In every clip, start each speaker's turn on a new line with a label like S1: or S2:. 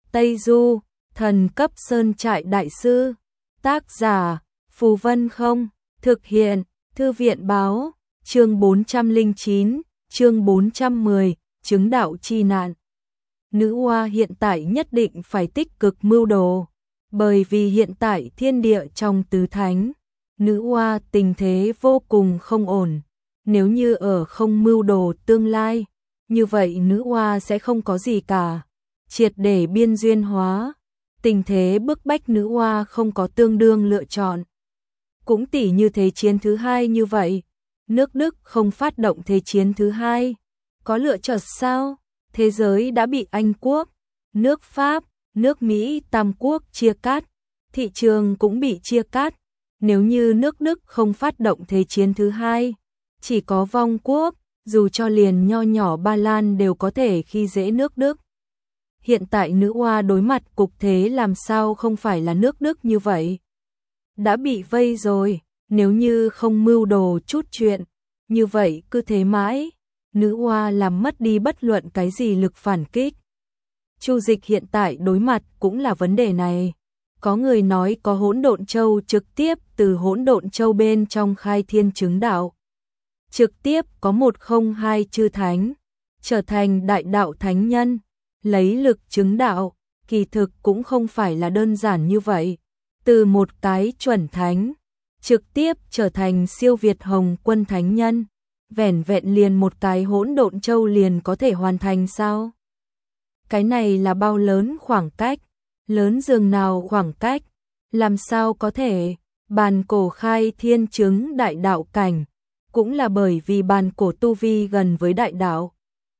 S1: Tây Du, thần cấp sơn trại đại sư. Tác giả, Phù Vân Không. Thực hiện, Thư viện báo. Chương 409, chương 410, chứng đạo chi nạn. Nữ oa hiện tại nhất định phải tích cực mưu đồ, bởi vì hiện tại thiên địa trong tứ thánh, nữ oa tình thế vô cùng không ổn. Nếu như ở không mưu đồ tương lai, như vậy nữ oa sẽ không có gì cả, triệt để biên duyên hóa. Tình thế bức bách nữ oa không có tương đương lựa chọn. Cũng tỉ như thế chiến thứ hai như vậy, nước Đức không phát động thế chiến thứ hai, có lựa chọn sao? Thế giới đã bị Anh quốc, nước Pháp, nước Mỹ tam quốc chia cắt, thị trường cũng bị chia cắt. Nếu như nước Đức không phát động thế chiến thứ hai, chỉ có vong quốc, dù cho liền nho nhỏ Ba Lan đều có thể khi dễ nước Đức. Hiện tại nữ oa đối mặt cục thế làm sao không phải là nước Đức như vậy. Đã bị vây rồi, nếu như không mưu đồ chút chuyện, như vậy cứ thế mãi, nữ oa làm mất đi bất luận cái gì lực phản kích. Chu Dịch hiện tại đối mặt cũng là vấn đề này. Có người nói có hỗn độn châu trực tiếp từ hỗn độn châu bên trong khai thiên chứng đạo. Trực tiếp có 102 chư thánh, trở thành đại đạo thánh nhân, lấy lực chứng đạo, kỳ thực cũng không phải là đơn giản như vậy. Từ một cái chuẩn thánh, trực tiếp trở thành siêu việt hồng quân thánh nhân, vẻn vẹn liền một cái hỗn độn châu liền có thể hoàn thành sao? Cái này là bao lớn khoảng cách, lớn dường nào khoảng cách, làm sao có thể? Bàn cổ khai thiên chứng đại đạo cảnh, cũng là bởi vì bàn cổ tu vi gần với đại đạo.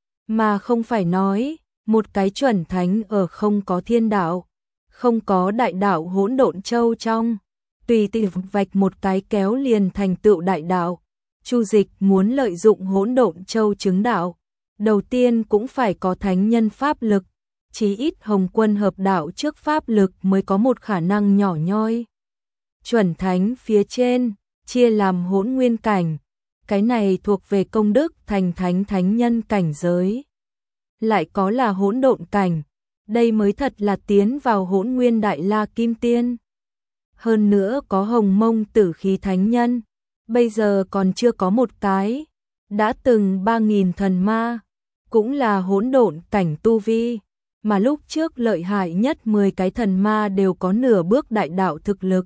S1: Mà không phải nói, một cái chuẩn thánh ở không có thiên đạo, không có đại đạo hỗn độn châu trong, tùy tiện vạch một cái kéo liền thành tựu đại đạo. Chu Dịch muốn lợi dụng hỗn độn châu chứng đạo, đầu tiên cũng phải có thánh nhân pháp lực, chí ít hồng quân hợp đạo trước pháp lực mới có một khả năng nhỏ nhoi. Chuẩn thánh phía trên, chia làm hỗn nguyên cảnh, cái này thuộc về công đức thành thánh thánh nhân cảnh giới. Lại có là hỗn độn cảnh, đây mới thật là tiến vào hỗn nguyên đại la kim tiên. Hơn nữa có hồng mông tử khí thánh nhân, bây giờ còn chưa có một cái, đã từng 3000 thần ma, cũng là hỗn độn cảnh tu vi, mà lúc trước lợi hại nhất 10 cái thần ma đều có nửa bước đại đạo thực lực.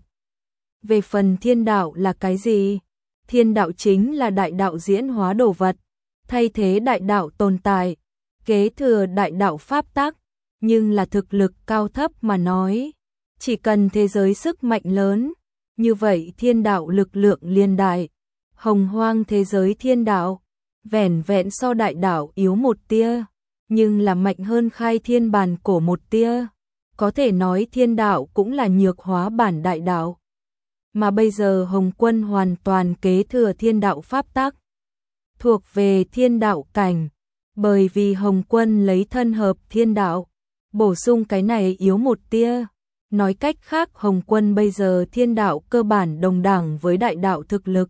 S1: Về phần thiên đạo là cái gì? Thiên đạo chính là đại đạo diễn hóa đồ vật, thay thế đại đạo tồn tại, kế thừa đại đạo pháp tắc, nhưng là thực lực cao thấp mà nói, chỉ cần thế giới sức mạnh lớn, như vậy thiên đạo lực lượng liên đại, hồng hoang thế giới thiên đạo, vẻn vẹn so đại đạo yếu một tia, nhưng là mạnh hơn khai thiên bàn cổ một tia, có thể nói thiên đạo cũng là nhược hóa bản đại đạo. Mà bây giờ hồng quân hoàn toàn kế thừa thiên đạo pháp tắc, thuộc về thiên đạo cảnh, bởi vì hồng quân lấy thân hợp thiên đạo, bổ sung cái này yếu một tia. Nói cách khác hồng quân bây giờ thiên đạo cơ bản đồng đẳng với đại đạo thực lực.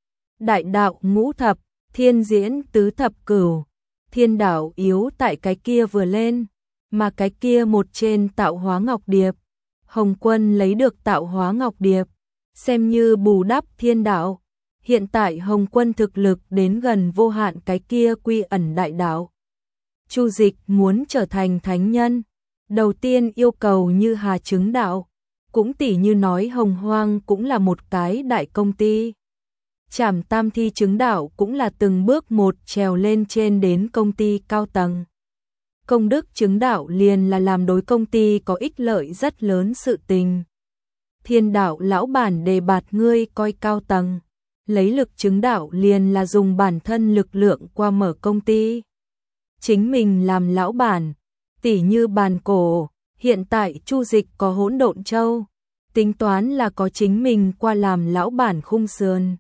S1: Đại đạo ngũ thập, thiên diễn tứ thập cửu, thiên đạo yếu tại cái kia vừa lên, mà cái kia một trên tạo hóa ngọc điệp. Hồng quân lấy được tạo hóa ngọc điệp, xem như bù đắp thiên đạo. Hiện tại hồng quân thực lực đến gần vô hạn cái kia quy ẩn đại đạo. Chu Dịch muốn trở thành thánh nhân, đầu tiên yêu cầu như hà chứng đạo, cũng tỉ như nói hồng hoang cũng là một cái đại công ty. Trảm tam thi chứng đạo cũng là từng bước một trèo lên trên đến công ty cao tầng. Công đức chứng đạo liền là làm đối công ty có ích lợi rất lớn sự tình. Thiên đạo lão bản đề bạt ngươi coi cao tầng, lấy lực chứng đạo liền là dùng bản thân lực lượng qua mở công ty. Chính mình làm lão bản, tỉ như bàn cổ, hiện tại Chu Dịch có hỗn độn châu, tính toán là có chính mình qua làm lão bản khung sườn.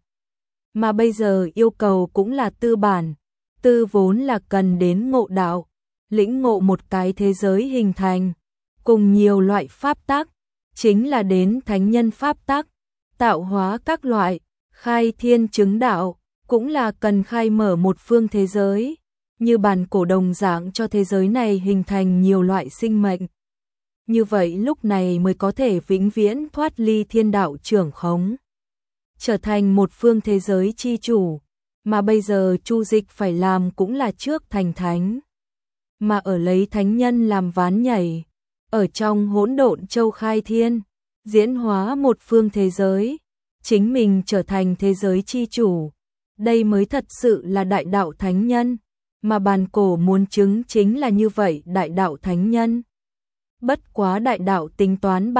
S1: Mà bây giờ yêu cầu cũng là tư bản, tư vốn là cần đến ngộ đạo, lĩnh ngộ một cái thế giới hình thành, cùng nhiều loại pháp tắc, chính là đến thánh nhân pháp tắc, tạo hóa các loại, khai thiên chứng đạo, cũng là cần khai mở một phương thế giới, như bàn cổ đồng dạng cho thế giới này hình thành nhiều loại sinh mệnh. như vậy lúc này mới có thể vĩnh viễn thoát ly thiên đạo trưởng khống, trở thành một phương thế giới chi chủ, mà bây giờ Chu Dịch phải làm cũng là trước thành thánh, mà ở lấy thánh nhân làm ván nhảy, ở trong hỗn độn châu khai thiên, diễn hóa một phương thế giới, chính mình trở thành thế giới chi chủ, đây mới thật sự là đại đạo thánh nhân, mà bàn cổ muốn chứng chính là như vậy đại đạo thánh nhân. Bất quá đại đạo tính toán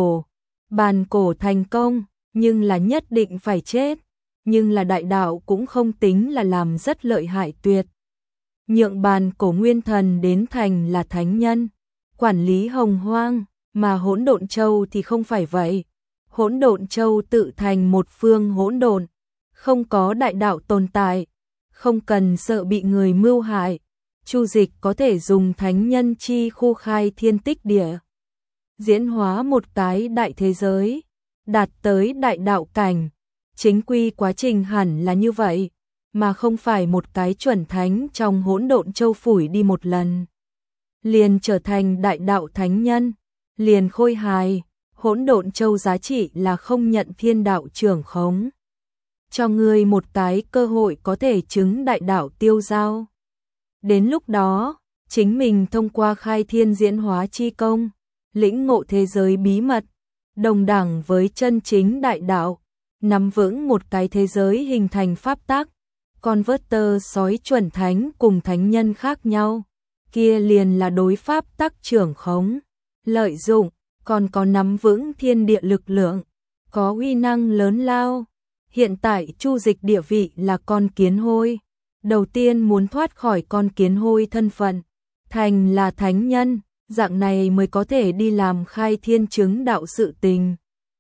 S1: bàn cổ thành công, nhưng là nhất định phải chết, nhưng là đại đạo cũng không tính là làm rất lợi hại tuyệt. Nhượng bàn cổ nguyên thần đến thành là thánh nhân, quản lý hồng hoang, mà hỗn độn châu thì không phải vậy. Hỗn độn châu tự thành một phương hỗn độn, không có đại đạo tồn tại, không cần sợ bị người mưu hại. Chu Dịch có thể dùng thánh nhân chi khu khai thiên tích địa, diễn hóa một cái đại thế giới, đạt tới đại đạo cảnh. Chính quy quá trình hẳn là như vậy, mà không phải một cái chuẩn thánh trong hỗn độn châu phủi đi một lần liền trở thành đại đạo thánh nhân, liền khôi hài. Hỗn độn châu giá trị là không nhận thiên đạo trưởng khống, cho ngươi một cái cơ hội có thể chứng đại đạo tiêu giao. Đến lúc đó, chính mình thông qua khai thiên diễn hóa chi công, lĩnh ngộ thế giới bí mật, đồng đẳng với chân chính đại đạo, nắm vững một cái thế giới hình thành pháp tắc. Converter sói chuẩn thánh cùng thánh nhân khác nhau, kia liền là đối pháp tắc trưởng khống, lợi dụng, còn có nắm vững thiên địa lực lượng, có uy năng lớn lao. Hiện tại Chu Dịch địa vị là con kiến hôi, đầu tiên muốn thoát khỏi con kiến hôi thân phận, thành là thánh nhân, dạng này mới có thể đi làm khai thiên chứng đạo sự tình.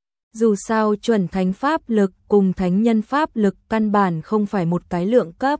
S1: Dù sao chuẩn thánh pháp lực cùng thánh nhân pháp lực căn bản không phải một cái lượng cấp.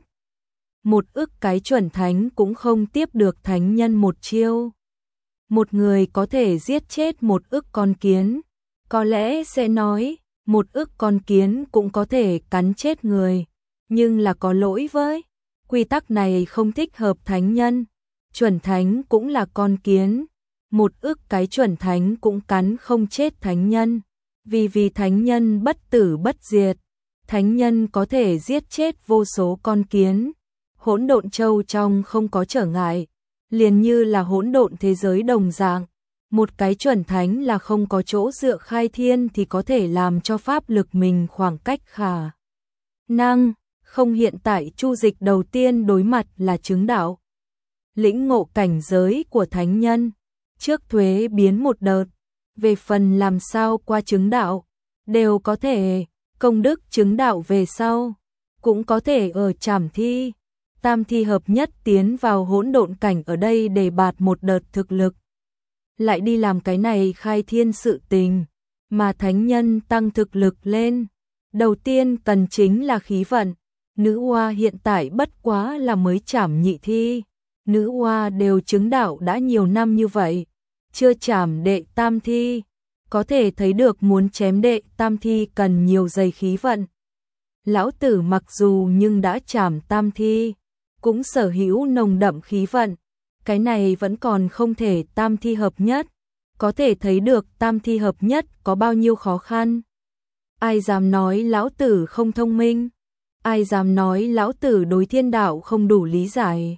S1: Một ức cái chuẩn thánh cũng không tiếp được thánh nhân một chiêu. Một người có thể giết chết một ức con kiến, có lẽ sẽ nói, một ức con kiến cũng có thể cắn chết người, nhưng là có lỗi với. Quy tắc này không thích hợp thánh nhân, chuẩn thánh cũng là con kiến, một ức cái chuẩn thánh cũng cắn không chết thánh nhân. Vì thánh nhân bất tử bất diệt, thánh nhân có thể giết chết vô số con kiến. Hỗn độn châu trong không có trở ngại, liền như là hỗn độn thế giới đồng dạng. Một cái chuẩn thánh là không có chỗ dựa khai thiên thì có thể làm cho pháp lực mình khoảng cách khả năng. Không, hiện tại Chu Dịch đầu tiên đối mặt là chứng đạo, lĩnh ngộ cảnh giới của thánh nhân, trước thuế biến một đợt. Về phần làm sao qua chứng đạo, đều có thể, công đức chứng đạo về sau, cũng có thể ở trảm thi, tam thi hợp nhất tiến vào hỗn độn cảnh ở đây để bạt một đợt thực lực. Lại đi làm cái này khai thiên sự tình, mà thánh nhân tăng thực lực lên. Đầu tiên cần chính là khí vận, nữ oa hiện tại bất quá là mới trảm nhị thi, nữ oa đều chứng đạo đã nhiều năm như vậy. Chưa trảm đệ tam thi, có thể thấy được muốn chém đệ tam thi cần nhiều giây khí vận. Lão tử mặc dù nhưng đã trảm tam thi, cũng sở hữu nồng đậm khí vận, cái này vẫn còn không thể tam thi hợp nhất, có thể thấy được tam thi hợp nhất có bao nhiêu khó khăn. Ai dám nói lão tử không thông minh, ai dám nói lão tử đối thiên đạo không đủ lý giải.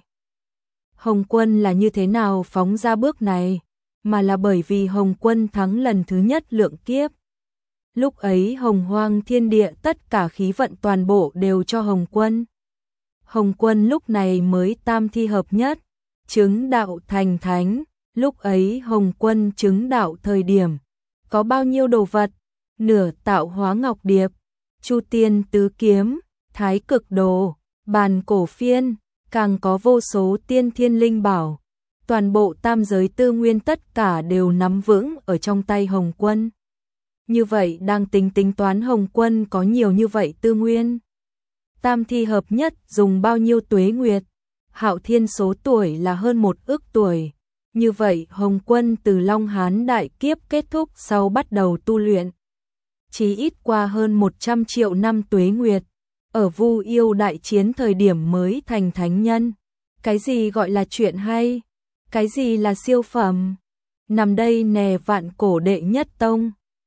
S1: Hồng Quân là như thế nào phóng ra bước này? Mà là bởi vì Hồng Quân thắng lần thứ nhất lượng kiếp. Lúc ấy hồng hoang thiên địa tất cả khí vận toàn bộ đều cho Hồng Quân. Hồng Quân lúc này mới tam thi hợp nhất, chứng đạo thành thánh. Lúc ấy Hồng Quân chứng đạo thời điểm, có bao nhiêu đồ vật? Nửa tạo hóa ngọc điệp, Chu Tiên tứ kiếm, Thái cực đồ, bàn cổ phiên, càng có vô số tiên thiên linh bảo. Toàn bộ tam giới tư nguyên tất cả đều nắm vững ở trong tay Hồng Quân. Như vậy đang tính toán Hồng Quân có nhiều như vậy tư nguyên. Tam thi hợp nhất dùng bao nhiêu tuế nguyệt? Hạo Thiên số tuổi là hơn 1 ức tuổi. Như vậy Hồng Quân từ Long Hán đại kiếp kết thúc sau bắt đầu tu luyện. Chỉ ít qua hơn 100 triệu năm tuế nguyệt. Ở Vu Yêu đại chiến thời điểm mới thành thánh nhân. Cái gì gọi là chuyện hay? Cái gì là siêu phẩm? nằm đây nè vạn cổ đệ nhất tông.